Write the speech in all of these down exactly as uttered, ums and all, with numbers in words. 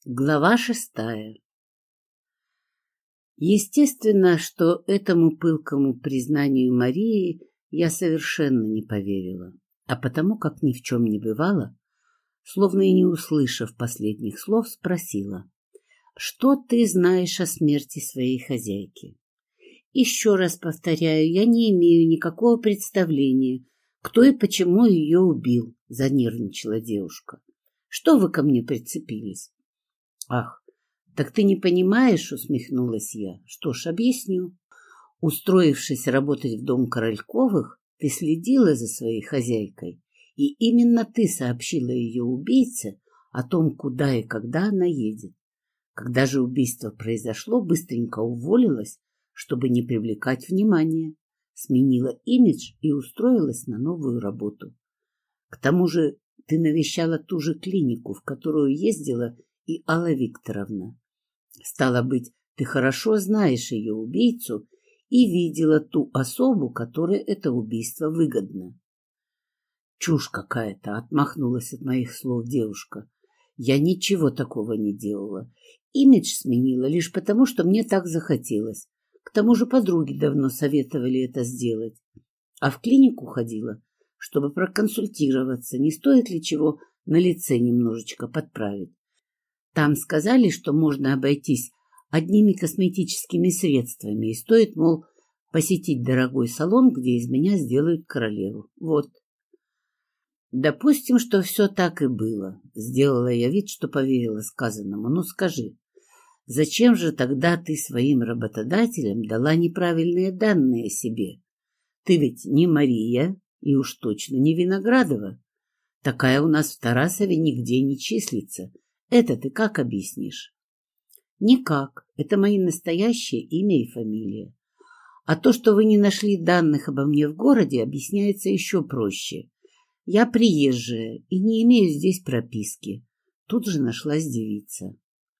Глава шестая. Естественно, что этому пылкому признанию Марии я совершенно не поверила, а потому, как ни в чем не бывало, словно и не услышав последних слов, спросила: «Что ты знаешь о смерти своей хозяйки?» «Еще раз повторяю, я не имею никакого представления, кто и почему ее убил», — занервничала девушка. «Что вы ко мне прицепились?» «Ах, так ты не понимаешь?» — усмехнулась я. «Что ж, объясню. Устроившись работать в дом Корольковых, ты следила за своей хозяйкой, и именно ты сообщила ее убийце о том, куда и когда она едет. Когда же убийство произошло, быстренько уволилась, чтобы не привлекать внимания, сменила имидж и устроилась на новую работу. К тому же ты навещала ту же клинику, в которую ездила и Алла Викторовна. Стало быть, ты хорошо знаешь ее убийцу и видела ту особу, которой это убийство выгодно». «Чушь какая-то!» — отмахнулась от моих слов девушка. «Я ничего такого не делала. Имидж сменила лишь потому, что мне так захотелось. К тому же подруги давно советовали это сделать. А в клинику ходила, чтобы проконсультироваться, не стоит ли чего на лице немножечко подправить. Там сказали, что можно обойтись одними косметическими средствами, и стоит, мол, посетить дорогой салон, где из меня сделают королеву. Вот». «Допустим, что все так и было», — сделала я вид, что поверила сказанному. «Ну скажи, зачем же тогда ты своим работодателям дала неправильные данные о себе? Ты ведь не Мария и уж точно не Виноградова. Такая у нас в Тарасове нигде не числится. Это ты как объяснишь?» «Никак. Это мои настоящее имя и фамилия. А то, что вы не нашли данных обо мне в городе, объясняется еще проще. Я приезжая и не имею здесь прописки». Тут же нашлась девица.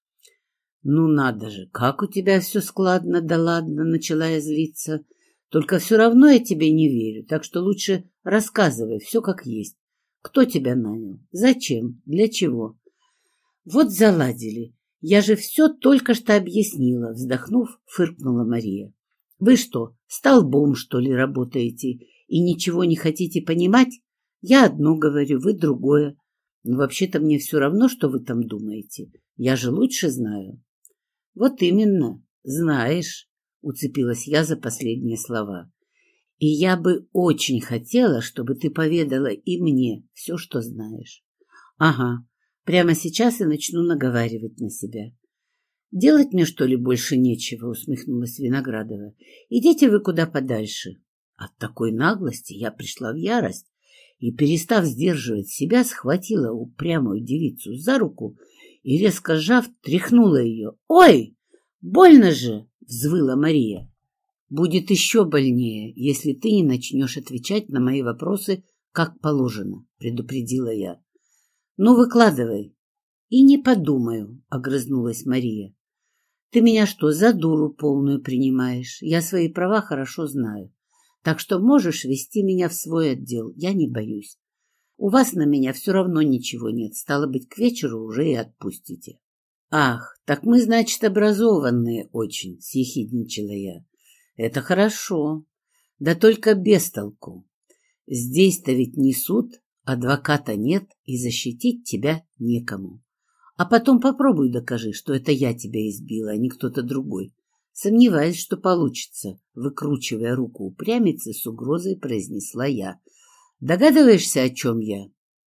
«Ну надо же, как у тебя все складно, да ладно», — начала я злиться. «Только все равно я тебе не верю, так что лучше рассказывай все как есть. Кто тебя нанял? Зачем? Для чего?» «Вот заладили. Я же все только что объяснила», — вздохнув, фыркнула Мария. «Вы что, столбом, что ли, работаете и ничего не хотите понимать? Я одно говорю, вы другое. Но вообще-то мне все равно, что вы там думаете. Я же лучше знаю». «Вот именно, знаешь», — уцепилась я за последние слова. «И я бы очень хотела, чтобы ты поведала и мне все, что знаешь». «Ага. Прямо сейчас и начну наговаривать на себя». «Делать мне, что ли, больше нечего?» — усмехнулась Виноградова. «Идите вы куда подальше». От такой наглости я пришла в ярость и, перестав сдерживать себя, схватила упрямую девицу за руку и, резко сжав, тряхнула ее. «Ой, больно же!» — взвыла Мария. «Будет еще больнее, если ты не начнешь отвечать на мои вопросы как положено», — предупредила я. «Ну, выкладывай». «И не подумаю», — огрызнулась Мария. «Ты меня что, за дуру полную принимаешь? Я свои права хорошо знаю. Так что можешь вести меня в свой отдел, я не боюсь. У вас на меня все равно ничего нет, стало быть, к вечеру уже и отпустите». «Ах, так мы, значит, образованные очень», — съехидничала я. «Это хорошо. Да только без толку. Здесь-то ведь не суд, адвоката нет, и защитить тебя некому. А потом попробуй докажи, что это я тебя избила, а не кто-то другой. Сомневаюсь, что получится», — выкручивая руку упрямицы, с угрозой произнесла я. «Догадываешься, о чем я?»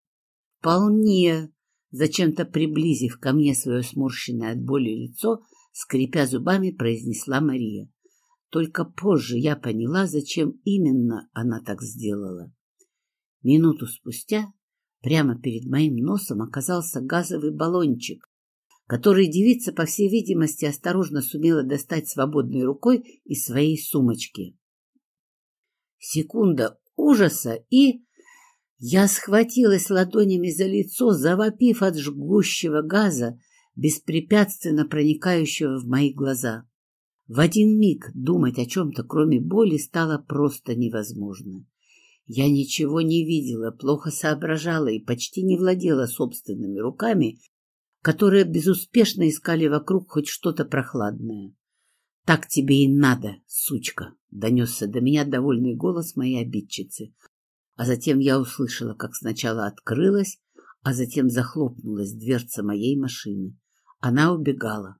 «Вполне», — зачем-то приблизив ко мне свое сморщенное от боли лицо, скрипя зубами, произнесла Мария. Только позже я поняла, зачем именно она так сделала. Минуту спустя прямо перед моим носом оказался газовый баллончик, который девица, по всей видимости, осторожно сумела достать свободной рукой из своей сумочки. Секунда ужаса, и я схватилась ладонями за лицо, завопив от жгущего газа, беспрепятственно проникающего в мои глаза. В один миг думать о чем-то, кроме боли, стало просто невозможно. Я ничего не видела, плохо соображала и почти не владела собственными руками, которые безуспешно искали вокруг хоть что-то прохладное. «Так тебе и надо, сучка!» — донесся до меня довольный голос моей обидчицы. А затем я услышала, как сначала открылась, а затем захлопнулась дверца моей машины. Она убегала.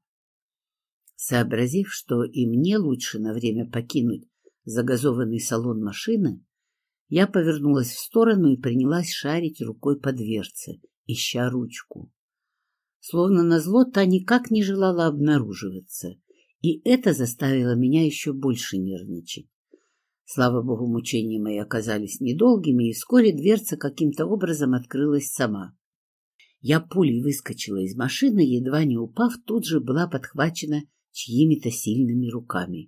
Сообразив, что и мне лучше на время покинуть загазованный салон машины, я повернулась в сторону и принялась шарить рукой по дверце, ища ручку. Словно назло, та никак не желала обнаруживаться, и это заставило меня еще больше нервничать. Слава богу, мучения мои оказались недолгими, и вскоре дверца каким-то образом открылась сама. Я пулей выскочила из машины, едва не упав, тут же была подхвачена чьими-то сильными руками.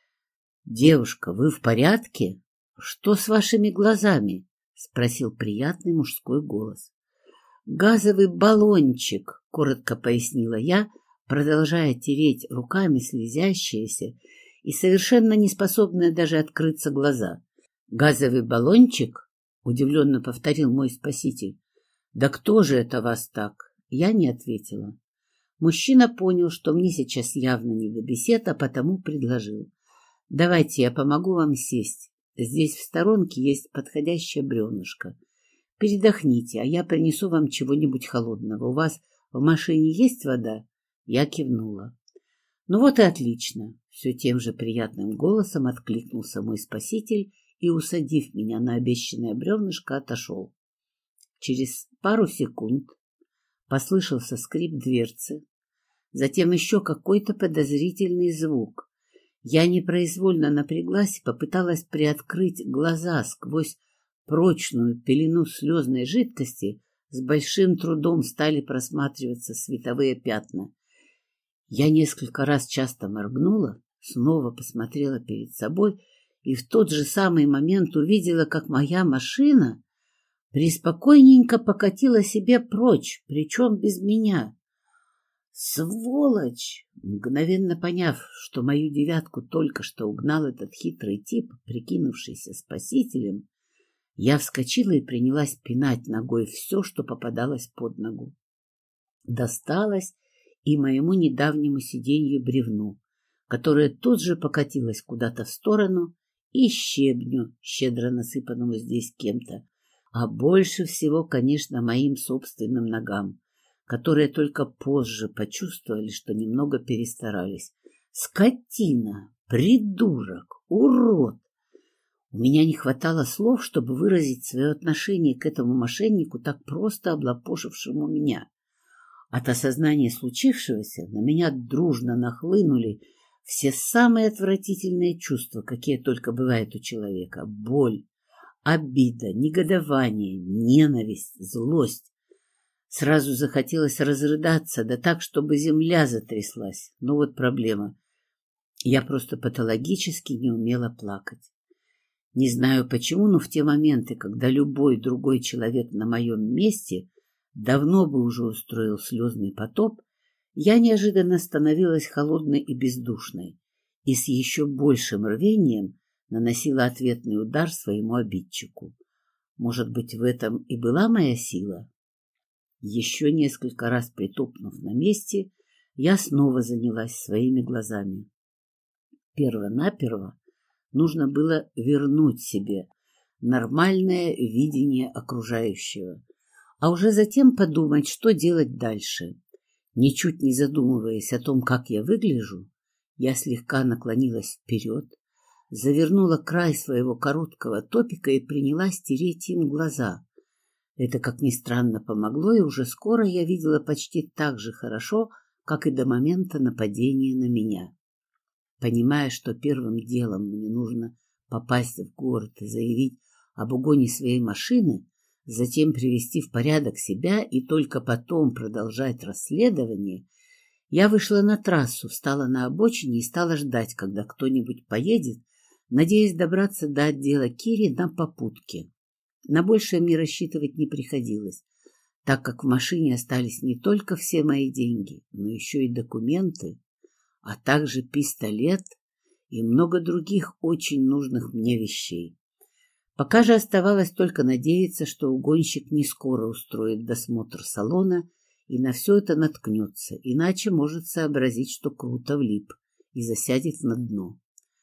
— Девушка, вы в порядке? Что с вашими глазами? — спросил приятный мужской голос. — Газовый баллончик, — коротко пояснила я, продолжая тереть руками слезящиеся и совершенно неспособная даже открыться глаза. — Газовый баллончик? — удивленно повторил мой спаситель. — Да кто же это вас так? Я не ответила. Мужчина понял, что мне сейчас явно не до бесед, а потому предложил. — Давайте я помогу вам сесть. Здесь в сторонке есть подходящее бревнышко. Передохните, а я принесу вам чего-нибудь холодного. У вас в машине есть вода? Я кивнула. — Ну вот и отлично. Все тем же приятным голосом откликнулся мой спаситель и, усадив меня на обещанное бревнышко, отошел. Через пару секунд послышался скрип дверцы, затем еще какой-то подозрительный звук. Я непроизвольно напряглась и попыталась приоткрыть глаза сквозь прочную пелену слезной жидкости. С большим трудом стали просматриваться световые пятна. Я несколько раз часто моргнула, снова посмотрела перед собой и в тот же самый момент увидела, как моя машина преспокойненько покатила себе прочь, причем без меня. Сволочь! Мгновенно поняв, что мою девятку только что угнал этот хитрый тип, прикинувшийся спасителем, я вскочила и принялась пинать ногой все, что попадалось под ногу. Досталось и моему недавнему сиденью бревну, которое тут же покатилось куда-то в сторону, и щебню, щедро насыпанному здесь кем-то, а больше всего, конечно, моим собственным ногам, которые только позже почувствовали, что немного перестарались. Скотина, придурок, урод! У меня не хватало слов, чтобы выразить свое отношение к этому мошеннику, так просто облапошившему меня. От осознания случившегося на меня дружно нахлынули все самые отвратительные чувства, какие только бывают у человека. Боль, обида, негодование, ненависть, злость. Сразу захотелось разрыдаться, да так, чтобы земля затряслась. Но вот проблема. Я просто патологически не умела плакать. Не знаю почему, но в те моменты, когда любой другой человек на моем месте давно бы уже устроил слезный потоп, я неожиданно становилась холодной и бездушной и с еще большим рвением наносила ответный удар своему обидчику. Может быть, в этом и была моя сила? Еще несколько раз притопнув на месте, я снова занялась своими глазами. Перво-наперво нужно было вернуть себе нормальное видение окружающего, а уже затем подумать, что делать дальше. Ничуть не задумываясь о том, как я выгляжу, я слегка наклонилась вперед, завернула край своего короткого топика и принялась тереть им глаза. Это, как ни странно, помогло, и уже скоро я видела почти так же хорошо, как и до момента нападения на меня. Понимая, что первым делом мне нужно попасть в город и заявить об угоне своей машины, затем привести в порядок себя и только потом продолжать расследование, я вышла на трассу, встала на обочине и стала ждать, когда кто-нибудь поедет, надеясь добраться до отдела Кири на попутке. На большее мне рассчитывать не приходилось, так как в машине остались не только все мои деньги, но еще и документы, а также пистолет и много других очень нужных мне вещей. Пока же оставалось только надеяться, что угонщик не скоро устроит досмотр салона и на все это наткнется, иначе может сообразить, что круто влип и засядет на дно.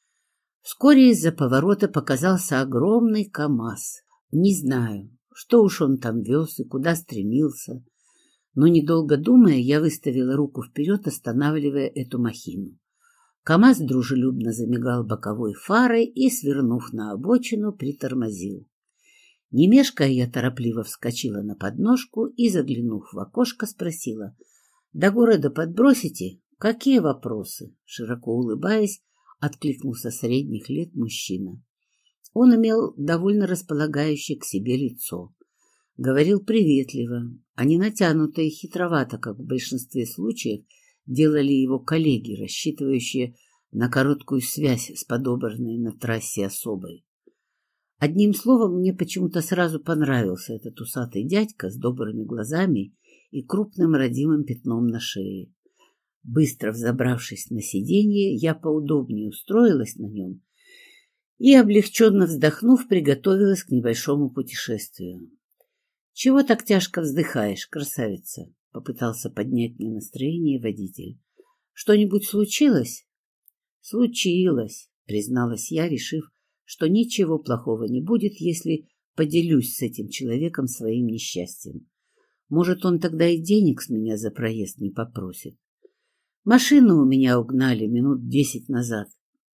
Вскоре из-за поворота показался огромный КамАЗ. Не знаю, что уж он там вез и куда стремился, но, недолго думая, я выставила руку вперед, останавливая эту махину. КамАЗ дружелюбно замигал боковой фарой и, свернув на обочину, притормозил. Не мешкая, я торопливо вскочила на подножку и, заглянув в окошко, спросила: «До города подбросите? Какие вопросы?» Широко улыбаясь, откликнулся средних лет мужчина. Он имел довольно располагающее к себе лицо. Говорил приветливо, а не натянуто и хитровато, как в большинстве случаев делали его коллеги, рассчитывающие на короткую связь с подобранной на трассе особой. Одним словом, мне почему-то сразу понравился этот усатый дядька с добрыми глазами и крупным родимым пятном на шее. Быстро взобравшись на сиденье, я поудобнее устроилась на нем и, облегченно вздохнув, приготовилась к небольшому путешествию. — Чего так тяжко вздыхаешь, красавица? — попытался поднять мне настроение водитель. — Что-нибудь случилось? — Случилось, — призналась я, решив, что ничего плохого не будет, если поделюсь с этим человеком своим несчастьем. Может, он тогда и денег с меня за проезд не попросит. Машину у меня угнали минут десять назад.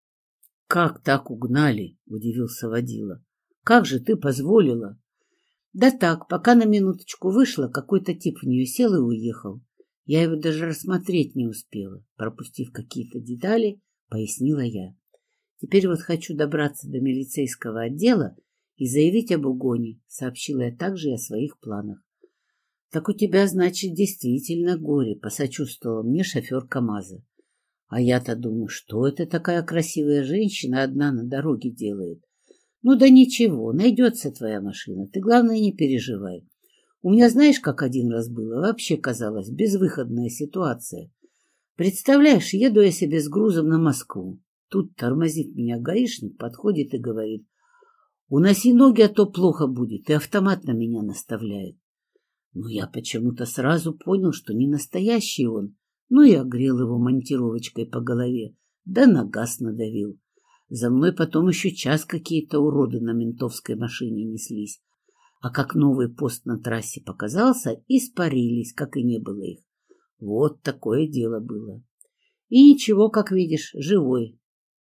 — Как так угнали? — удивился водила. — Как же ты позволила? — Да так, пока на минуточку вышла, какой-то тип в нее сел и уехал. Я его даже рассмотреть не успела. Пропустив какие-то детали, пояснила я. Теперь вот хочу добраться до милицейского отдела и заявить об угоне, сообщила я также и о своих планах. — Так у тебя, значит, действительно горе, — посочувствовал мне шофер КамАЗа. А я-то думаю, что это такая красивая женщина одна на дороге делает? Ну да ничего, найдется твоя машина, ты, главное, не переживай. У меня, знаешь, как один раз было, вообще казалось, безвыходная ситуация. Представляешь, еду я себе с грузом на Москву. Тут тормозит меня гаишник, подходит и говорит: «Уноси ноги, а то плохо будет», и автомат на меня наставляет. Но я почему-то сразу понял, что не настоящий он, ну и огрел его монтировочкой по голове, да на газ надавил. За мной потом еще час какие-то уроды на ментовской машине неслись, а как новый пост на трассе показался, испарились, как и не было их. Вот такое дело было. И ничего, как видишь, живой.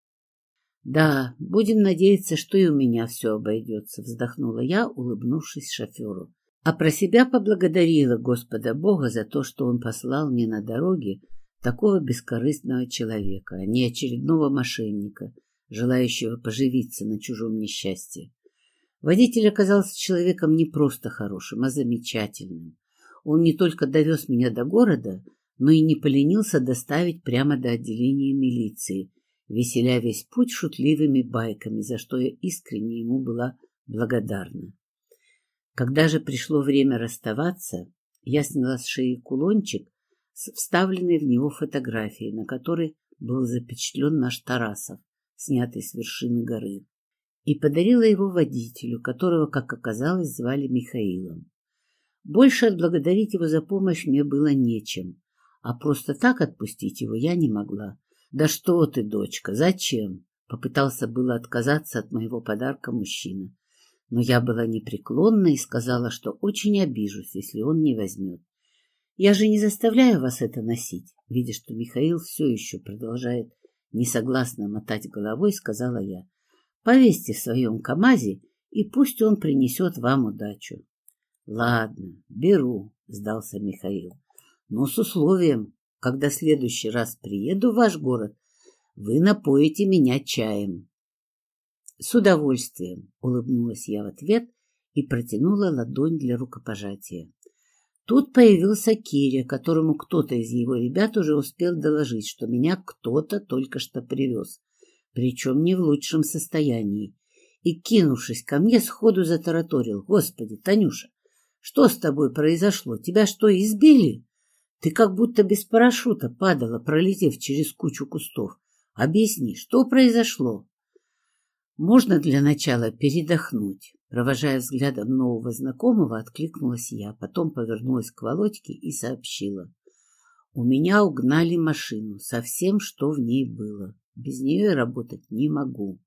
Да, будем надеяться, что и у меня все обойдется, вздохнула я, улыбнувшись шоферу. А про себя поблагодарила Господа Бога за то, что Он послал мне на дороге такого бескорыстного человека, а не очередного мошенника, желающего поживиться на чужом несчастье. Водитель оказался человеком не просто хорошим, а замечательным. Он не только довез меня до города, но и не поленился доставить прямо до отделения милиции, веселя весь путь шутливыми байками, за что я искренне ему была благодарна. Когда же пришло время расставаться, я сняла с шеи кулончик с вставленной в него фотографией, на которой был запечатлен наш Тарасов, снятый с вершины горы, и подарила его водителю, которого, как оказалось, звали Михаилом. Больше отблагодарить его за помощь мне было нечем, а просто так отпустить его я не могла. «Да что ты, дочка, зачем?» — попытался было отказаться от моего подарка мужчина. Но я была непреклонна и сказала, что очень обижусь, если он не возьмет. «Я же не заставляю вас это носить», — видя, что Михаил все еще продолжает несогласно мотать головой, сказала я. «Повесьте в своем КамАЗе, и пусть он принесет вам удачу». «Ладно, беру», — сдался Михаил, — «но с условием, когда в следующий раз приеду в ваш город, вы напоите меня чаем». «С удовольствием», — улыбнулась я в ответ и протянула ладонь для рукопожатия. Тут появился Киря, которому кто-то из его ребят уже успел доложить, что меня кто-то только что привез, причем не в лучшем состоянии, и, кинувшись ко мне, сходу затараторил: «Господи, Танюша, что с тобой произошло? Тебя что, избили? Ты как будто без парашюта падала, пролетев через кучу кустов. Объясни, что произошло?» «Можно для начала передохнуть?» Провожая взглядом нового знакомого, откликнулась я, потом повернулась к Володьке и сообщила. У меня угнали машину со всем, что в ней было. Без нее я работать не могу.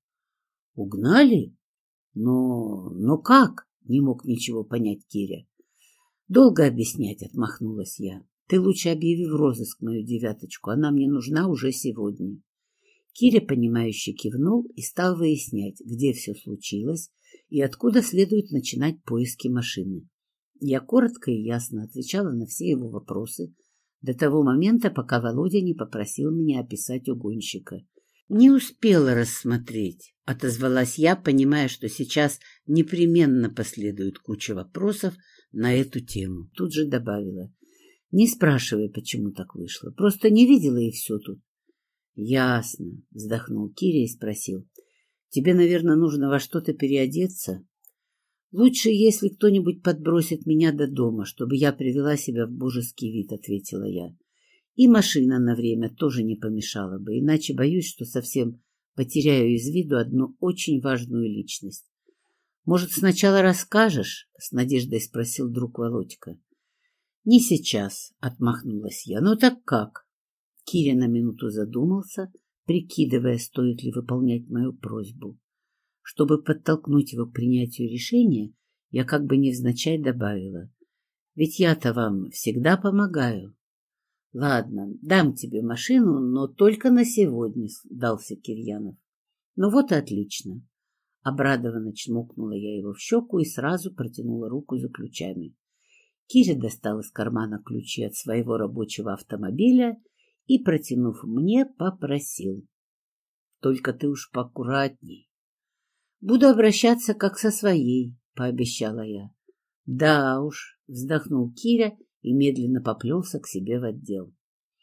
Угнали? Но... но как? Не мог ничего понять Киря. Долго объяснять, отмахнулась я. Ты лучше объяви в розыск мою девяточку, она мне нужна уже сегодня. Киря, понимающе кивнул и стал выяснять, где все случилось и откуда следует начинать поиски машины. Я коротко и ясно отвечала на все его вопросы до того момента, пока Володя не попросил меня описать угонщика. «Не успела рассмотреть», — отозвалась я, понимая, что сейчас непременно последует куча вопросов на эту тему. Тут же добавила. «Не спрашивай, почему так вышло. Просто не видела, и все тут». «Ясно», — вздохнул Киря и спросил. «Тебе, наверное, нужно во что-то переодеться? Лучше, если кто-нибудь подбросит меня до дома, чтобы я привела себя в божеский вид», — ответила я. «И машина на время тоже не помешала бы, иначе боюсь, что совсем потеряю из виду одну очень важную личность». «Может, сначала расскажешь?» — с надеждой спросил друг Володька. «Не сейчас», — отмахнулась я. «Ну так как?» Киря на минуту задумался, прикидывая, стоит ли выполнять мою просьбу. Чтобы подтолкнуть его к принятию решения, я как бы невзначай добавила. «Ведь я-то вам всегда помогаю». «Ладно, дам тебе машину, но только на сегодня», — сдался Кирьянов. «Ну вот и отлично». Обрадованно чмокнула я его в щеку и сразу протянула руку за ключами. Киря достал из кармана ключи от своего рабочего автомобиля и, протянув мне, попросил. «Только ты уж поаккуратней». «Буду обращаться как со своей», — пообещала я. «Да уж», — вздохнул Киря и медленно поплелся к себе в отдел.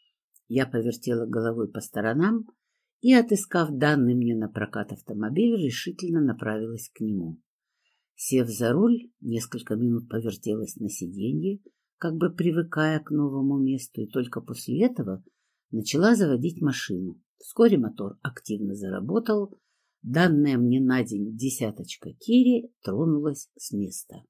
Я повертела головой по сторонам и, отыскав данный мне на прокат автомобиль, решительно направилась к нему. Сев за руль, несколько минут повертелась на сиденье, как бы привыкая к новому месту, и только после этого начала заводить машину. Вскоре мотор активно заработал. Данная мне на день десяточка Кири тронулась с места.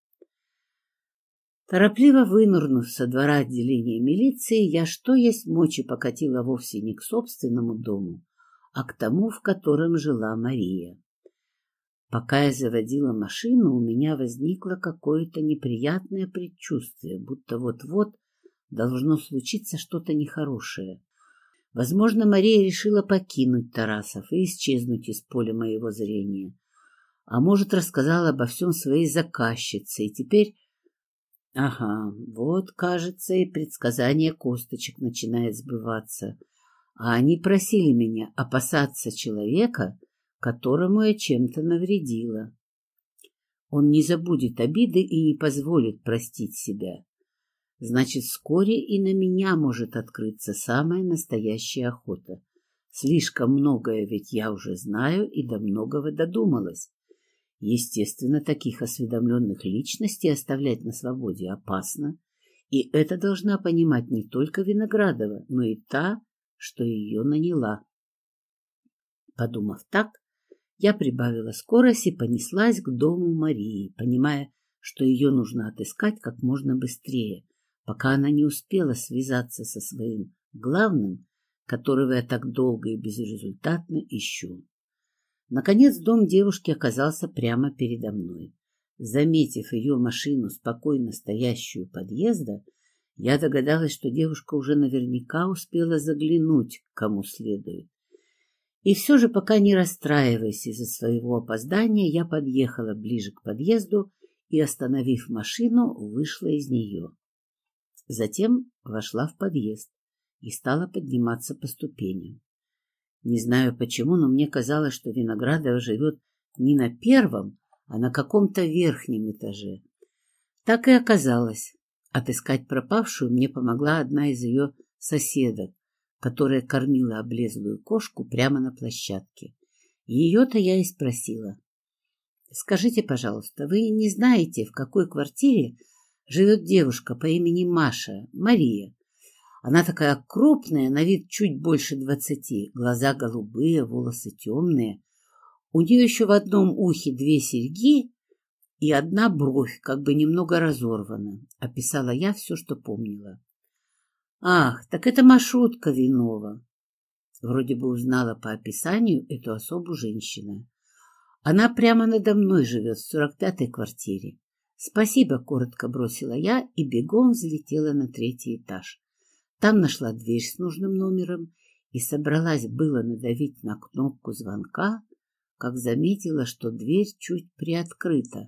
Торопливо вынырнув со двора отделения милиции, я что есть мочи покатила вовсе не к собственному дому, а к тому, в котором жила Мария. Пока я заводила машину, у меня возникло какое-то неприятное предчувствие, будто вот-вот должно случиться что-то нехорошее. Возможно, Мария решила покинуть Тарасов и исчезнуть из поля моего зрения. А может, рассказала обо всем своей заказчице, и теперь... Ага, вот, кажется, и предсказание косточек начинает сбываться. А они просили меня опасаться человека, которому я чем-то навредила. Он не забудет обиды и не позволит простить себя. Значит, вскоре и на меня может открыться самая настоящая охота. Слишком многое ведь я уже знаю и до многого додумалась. Естественно, таких осведомленных личностей оставлять на свободе опасно, и это должна понимать не только Виноградова, но и та, что ее наняла. Подумав так, я прибавила скорость и понеслась к дому Марии, понимая, что ее нужно отыскать как можно быстрее, пока она не успела связаться со своим главным, которого я так долго и безрезультатно ищу. Наконец дом девушки оказался прямо передо мной. Заметив ее машину, спокойно стоящую у подъезда, я догадалась, что девушка уже наверняка успела заглянуть, к кому следует. И все же, пока не расстраиваясь из-за своего опоздания, я подъехала ближе к подъезду и, остановив машину, вышла из нее. Затем вошла в подъезд и стала подниматься по ступеням. Не знаю почему, но мне казалось, что Виноградова живет не на первом, а на каком-то верхнем этаже. Так и оказалось. Отыскать пропавшую мне помогла одна из ее соседок, которая кормила облезлую кошку прямо на площадке. Ее-то я и спросила. «Скажите, пожалуйста, вы не знаете, в какой квартире живет девушка по имени Маша, Мария? Она такая крупная, на вид чуть больше двадцати, глаза голубые, волосы темные. У нее еще в одном ухе две серьги, и одна бровь как бы немного разорвана. Описала я все, что помнила. Ах, так это маршрутка Винова. Вроде бы узнала по описанию эту особу женщины. Она прямо надо мной живет в сорок пятой квартире. Спасибо, коротко бросила я и бегом взлетела на третий этаж. Там нашла дверь с нужным номером и собралась было надавить на кнопку звонка, как заметила, что дверь чуть приоткрыта.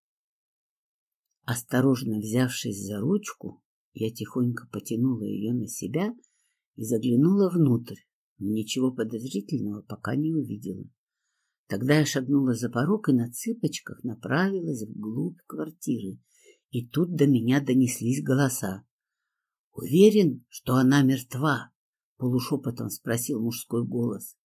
Осторожно взявшись за ручку, я тихонько потянула ее на себя и заглянула внутрь, но ничего подозрительного пока не увидела. Тогда я шагнула за порог и на цыпочках направилась вглубь квартиры, и тут до меня донеслись голоса. «Уверен, что она мертва?» — полушепотом спросил мужской голос.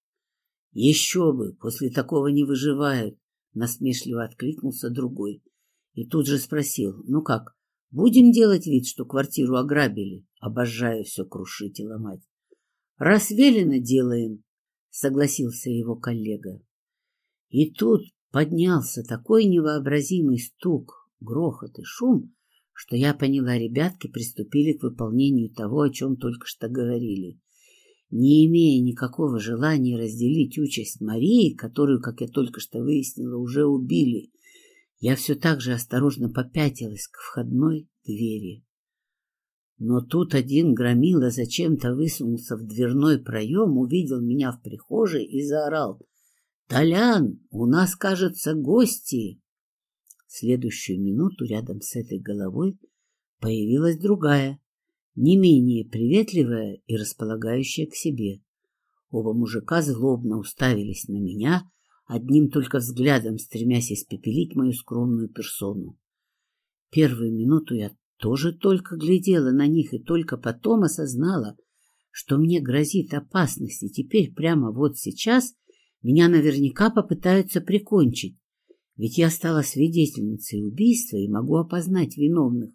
«Еще бы! После такого не выживают!» — насмешливо откликнулся другой. И тут же спросил: «Ну как, будем делать вид, что квартиру ограбили?» Обожаю все крушить и ломать. «Раз велено, делаем», — согласился его коллега. И тут поднялся такой невообразимый стук, грохот и шум, что я поняла, ребятки приступили к выполнению того, о чем только что говорили. Не имея никакого желания разделить участь Марии, которую, как я только что выяснила, уже убили, я все так же осторожно попятилась к входной двери. Но тут один громила зачем-то высунулся в дверной проем, увидел меня в прихожей и заорал: «Толян, у нас, кажется, гости!» В следующую минуту рядом с этой головой появилась другая, не менее приветливая и располагающая к себе. Оба мужика злобно уставились на меня, одним только взглядом стремясь испепелить мою скромную персону. Первую минуту я тоже только глядела на них и только потом осознала, что мне грозит опасность, и теперь прямо вот сейчас меня наверняка попытаются прикончить, ведь я стала свидетельницей убийства и могу опознать виновных.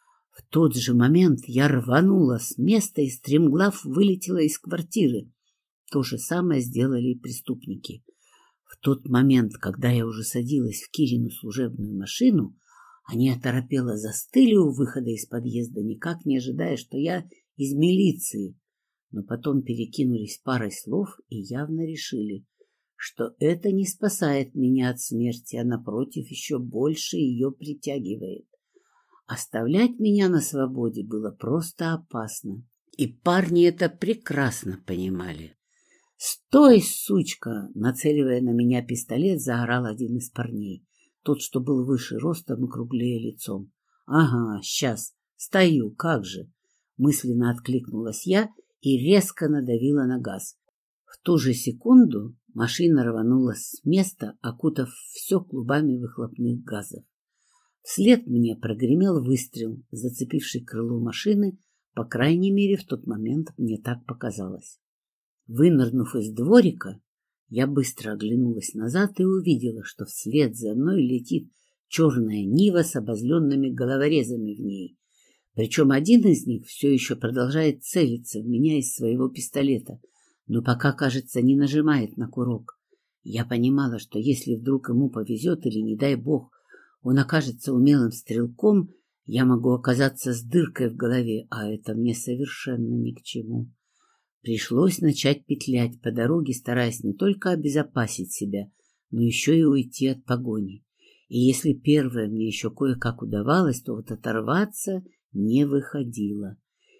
В тот же момент я рванула с места и стремглав вылетела из квартиры. То же самое сделали и преступники. В тот момент, когда я уже садилась в Кирину служебную машину, они оторопело застыли у выхода из подъезда, никак не ожидая, что я из милиции, но потом перекинулись парой слов и явно решили, что это не спасает меня от смерти, а, напротив, еще больше ее притягивает. Оставлять меня на свободе было просто опасно, и парни это прекрасно понимали. «Стой, сучка!» — нацеливая на меня пистолет, заорал один из парней, тот, что был выше ростом и круглее лицом. «Ага, сейчас, стою, как же!» — мысленно откликнулась я и резко надавила на газ. В ту же секунду машина рванулась с места, окутав все клубами выхлопных газов. Вслед мне прогремел выстрел, зацепивший крыло машины, по крайней мере, в тот момент мне так показалось. Вынырнув из дворика, я быстро оглянулась назад и увидела, что вслед за мной летит черная Нива с обозленными головорезами в ней. Причем один из них все еще продолжает целиться в меня из своего пистолета, но пока, кажется, не нажимает на курок. Я понимала, что если вдруг ему повезет или, не дай бог, он окажется умелым стрелком, я могу оказаться с дыркой в голове, а это мне совершенно ни к чему. Пришлось начать петлять по дороге, стараясь не только обезопасить себя, но еще и уйти от погони. И если первое мне еще кое-как удавалось, то вот оторваться не выходило.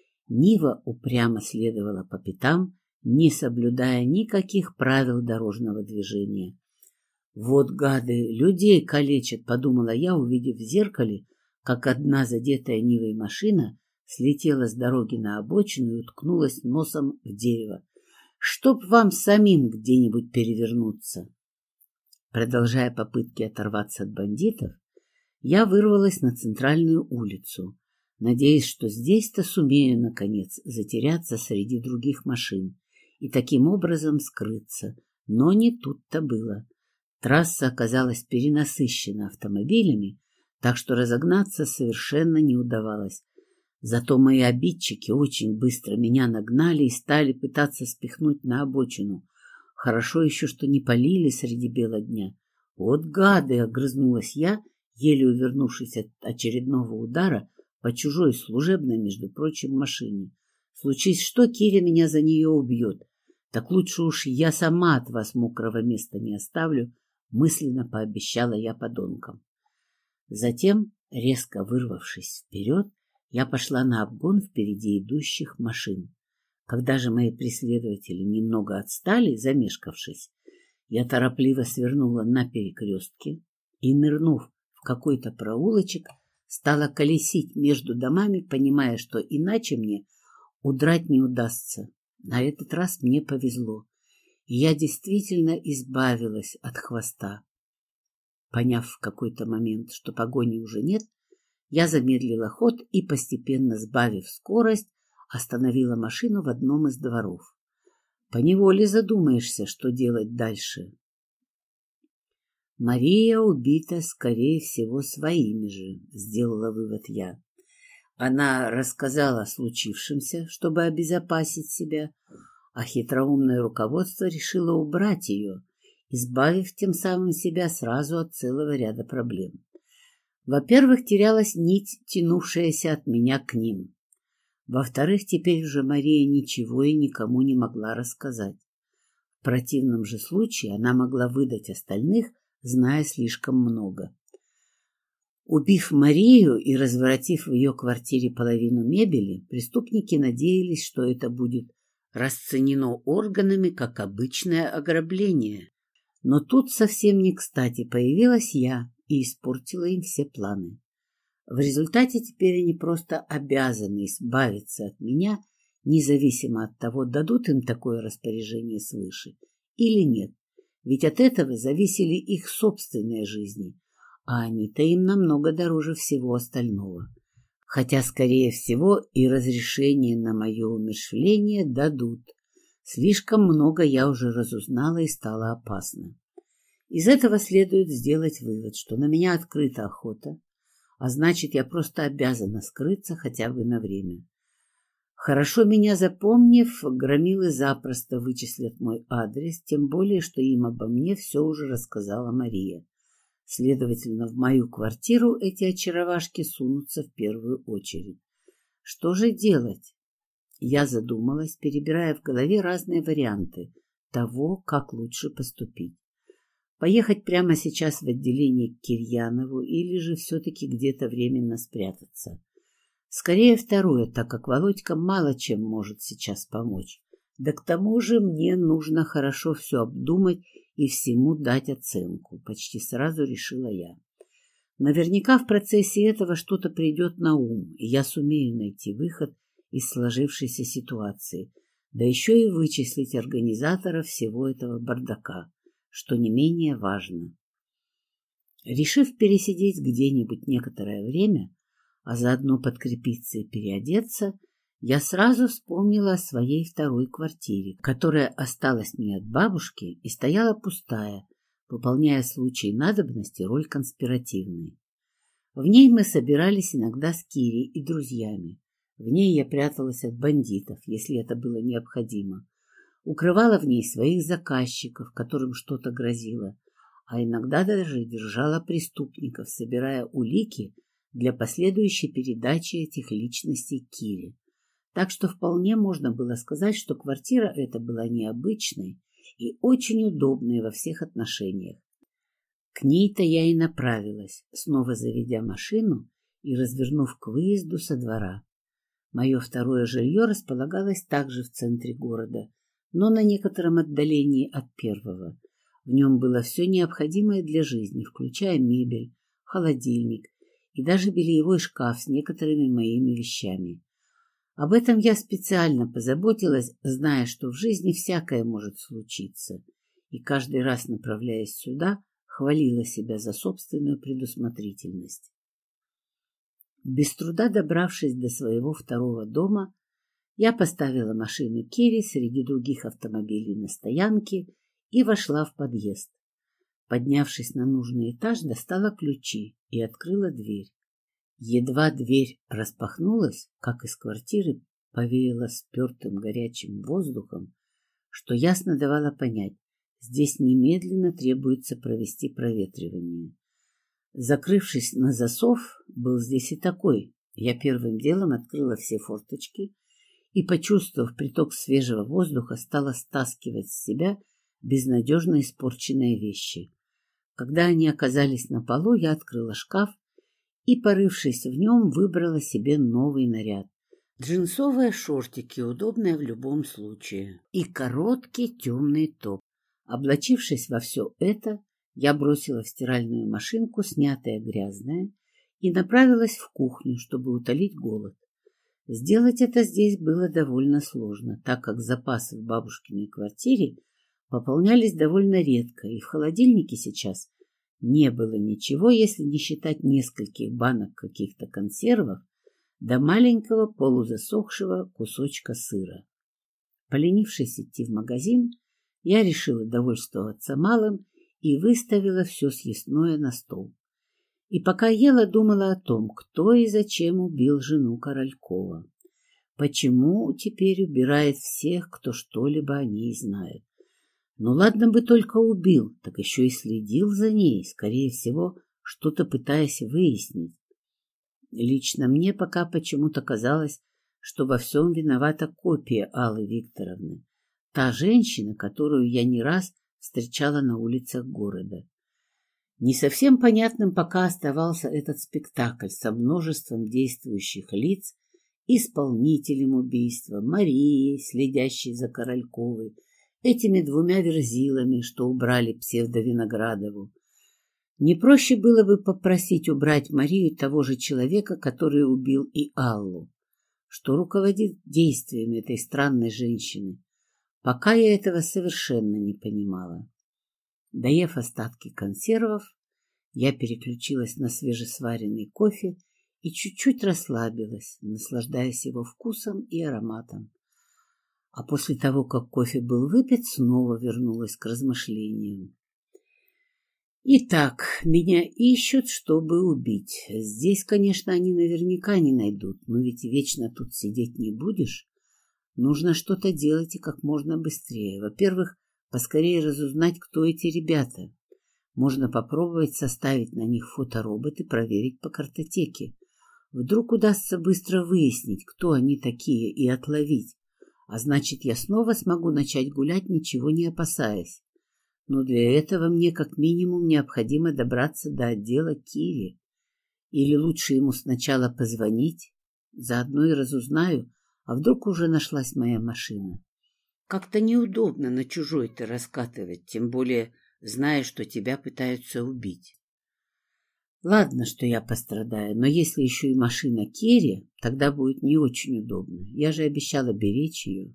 Нива упрямо следовала по пятам, не соблюдая никаких правил дорожного движения. «Вот гады, людей калечат», — подумала я, увидев в зеркале, как одна задетая Нивой машина слетела с дороги на обочину и уткнулась носом в дерево. «Чтоб вам самим где-нибудь перевернуться!» Продолжая попытки оторваться от бандитов, я вырвалась на центральную улицу, надеясь, что здесь-то сумею, наконец, затеряться среди других машин и таким образом скрыться. Но не тут-то было. Трасса оказалась перенасыщена автомобилями, так что разогнаться совершенно не удавалось. Зато мои обидчики очень быстро меня нагнали и стали пытаться спихнуть на обочину. Хорошо еще, что не палили среди бела дня. «Вот гады!» — огрызнулась я, еле увернувшись от очередного удара по чужой служебной, между прочим, машине. Случись что, Киря меня за нее убьет. Так лучше уж я сама от вас мокрого места не оставлю, мысленно пообещала я подонкам. Затем, резко вырвавшись вперед, я пошла на обгон впереди идущих машин. Когда же мои преследователи немного отстали, замешкавшись, я торопливо свернула на перекрестке и, нырнув в какой-то проулочек, стала колесить между домами, понимая, что иначе мне удрать не удастся. На этот раз мне повезло, и я действительно избавилась от хвоста. Поняв в какой-то момент, что погони уже нет, я замедлила ход и, постепенно сбавив скорость, остановила машину в одном из дворов. Поневоле задумаешься, что делать дальше. Мария убита, скорее всего, своими же, сделала вывод я. Она рассказала о случившемся, чтобы обезопасить себя, а хитроумное руководство решило убрать ее, избавив тем самым себя сразу от целого ряда проблем. Во-первых, терялась нить, тянувшаяся от меня к ним. Во-вторых, теперь уже Мария ничего и никому не могла рассказать. В противном же случае она могла выдать остальных, зная слишком много. Убив Марию и разворотив в ее квартире половину мебели, преступники надеялись, что это будет расценено органами как обычное ограбление. Но тут совсем не кстати появилась я и испортила им все планы. В результате теперь они просто обязаны избавиться от меня, независимо от того, дадут им такое распоряжение свыше или нет, ведь от этого зависели их собственные жизни, а они-то им намного дороже всего остального. Хотя, скорее всего, и разрешение на мое умерщвление дадут. Слишком много я уже разузнала и стало опасно. Из этого следует сделать вывод, что на меня открыта охота, а значит, я просто обязана скрыться хотя бы на время. Хорошо меня запомнив, громилы запросто вычислят мой адрес, тем более, что им обо мне все уже рассказала Мария. Следовательно, в мою квартиру эти очаровашки сунутся в первую очередь. Что же делать? Я задумалась, перебирая в голове разные варианты того, как лучше поступить. Поехать прямо сейчас в отделение к Кирьянову или же все-таки где-то временно спрятаться? Скорее второе, так как Володька мало чем может сейчас помочь. Да к тому же мне нужно хорошо все обдумать и всему дать оценку, почти сразу решила я. Наверняка в процессе этого что-то придет на ум, и я сумею найти выход из сложившейся ситуации, да еще и вычислить организатора всего этого бардака, что не менее важно. Решив пересидеть где-нибудь некоторое время, а заодно подкрепиться и переодеться, я сразу вспомнила о своей второй квартире, которая осталась мне от бабушки и стояла пустая, выполняя в случае надобности роль конспиративной. В ней мы собирались иногда с Кирей и друзьями. В ней я пряталась от бандитов, если это было необходимо. Укрывала в ней своих заказчиков, которым что-то грозило, а иногда даже держала преступников, собирая улики для последующей передачи этих личностей Кире. Так что вполне можно было сказать, что квартира эта была необычной и очень удобной во всех отношениях. К ней-то я и направилась, снова заведя машину и развернув к выезду со двора. Мое второе жилье располагалось также в центре города, но на некотором отдалении от первого. В нем было все необходимое для жизни, включая мебель, холодильник и даже бельевой шкаф с некоторыми моими вещами. Об этом я специально позаботилась, зная, что в жизни всякое может случиться, и каждый раз, направляясь сюда, хвалила себя за собственную предусмотрительность. Без труда добравшись до своего второго дома, я поставила машину Кири среди других автомобилей на стоянке и вошла в подъезд. Поднявшись на нужный этаж, достала ключи и открыла дверь. Едва дверь распахнулась, как из квартиры повеяло спертым горячим воздухом, что ясно давало понять, здесь немедленно требуется провести проветривание. Закрывшись на засов, был здесь и такой. Я первым делом открыла все форточки и, почувствовав приток свежего воздуха, стала стаскивать с себя безнадежно испорченные вещи. Когда они оказались на полу, я открыла шкаф и, порывшись в нем, выбрала себе новый наряд. Джинсовые шортики, удобные в любом случае, и короткий темный топ. Облачившись во все это, я бросила в стиральную машинку снятое грязное и направилась в кухню, чтобы утолить голод. Сделать это здесь было довольно сложно, так как запасы в бабушкиной квартире пополнялись довольно редко, и в холодильнике сейчас не было ничего, если не считать нескольких банок каких-то консервов до маленького полузасохшего кусочка сыра. Поленившись идти в магазин, я решила довольствоваться малым и выставила все съестное на стол. И пока ела, думала о том, кто и зачем убил жену Королькова. Почему теперь убирает всех, кто что-либо о ней знает. Ну ладно бы только убил, так еще и следил за ней, скорее всего, что-то пытаясь выяснить. Лично мне пока почему-то казалось, что во всем виновата копия Аллы Викторовны, та женщина, которую я не раз встречала на улицах города. Не совсем понятным пока оставался этот спектакль со множеством действующих лиц, исполнителем убийства, Марией, следящей за Корольковой, этими двумя верзилами, что убрали псевдовиноградову. Не проще было бы попросить убрать Марию того же человека, который убил и Аллу, что руководит действиями этой странной женщины. Пока я этого совершенно не понимала. Доев остатки консервов, я переключилась на свежесваренный кофе и чуть-чуть расслабилась, наслаждаясь его вкусом и ароматом. А после того, как кофе был выпит, снова вернулась к размышлениям. Итак, меня ищут, чтобы убить. Здесь, конечно, они наверняка не найдут, но ведь вечно тут сидеть не будешь. Нужно что-то делать и как можно быстрее. Во-первых, поскорее разузнать, кто эти ребята. Можно попробовать составить на них фоторобот и проверить по картотеке. Вдруг удастся быстро выяснить, кто они такие, и отловить. А значит, я снова смогу начать гулять, ничего не опасаясь. Но для этого мне как минимум необходимо добраться до отдела Кири. Или лучше ему сначала позвонить, заодно и разузнаю, а вдруг уже нашлась моя машина. Как-то неудобно на чужой-то раскатывать, тем более зная, что тебя пытаются убить. Ладно, что я пострадаю, но если еще и машина Кири, тогда будет не очень удобно. Я же обещала беречь ее.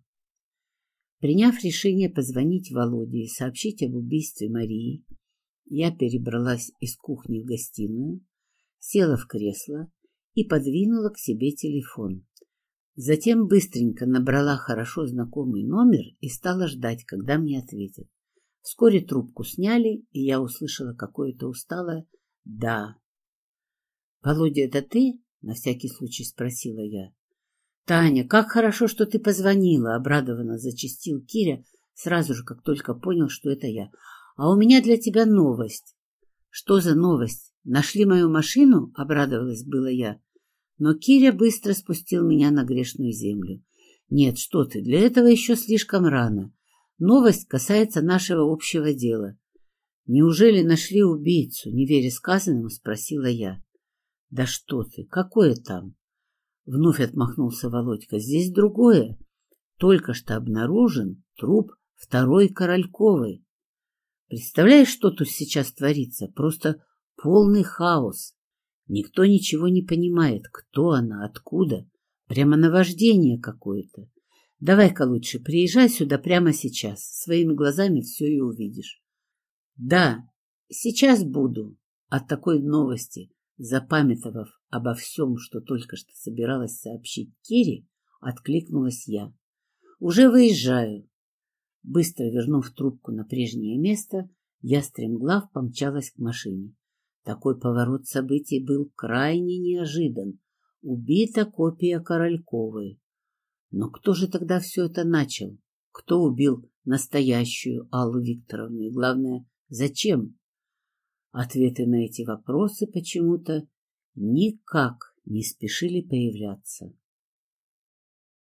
Приняв решение позвонить Володе и сообщить об убийстве Марии, я перебралась из кухни в гостиную, села в кресло и подвинула к себе телефон. Затем быстренько набрала хорошо знакомый номер и стала ждать, когда мне ответят. Вскоре трубку сняли, и я услышала какое-то усталое «да». «Володя, это ты?» — на всякий случай спросила я. «Таня, как хорошо, что ты позвонила!» — обрадованно зачастил Киря, сразу же, как только понял, что это я. «А у меня для тебя новость». «Что за новость? Нашли мою машину?» — обрадовалась была я. Но Киря быстро спустил меня на грешную землю. «Нет, что ты, для этого еще слишком рано. Новость касается нашего общего дела». «Неужели нашли убийцу?» — не веря сказанному, спросила я. «Да что ты, какое там?» Вновь отмахнулся Володька. «Здесь другое. Только что обнаружен труп второй Корольковой. Представляешь, что тут сейчас творится? Просто полный хаос. Никто ничего не понимает, кто она, откуда. Прямо наваждение какое-то. Давай-ка лучше приезжай сюда прямо сейчас. Своими глазами все и увидишь». «Да, сейчас буду». От такой новости, запамятовав обо всем, что только что собиралась сообщить Кире, откликнулась я. «Уже выезжаю». Быстро вернув трубку на прежнее место, я стремглав помчалась к машине. Такой поворот событий был крайне неожидан. Убита копия Корольковой. Но кто же тогда все это начал? Кто убил настоящую Аллу Викторовну? И главное, зачем? Ответы на эти вопросы почему-то никак не спешили появляться.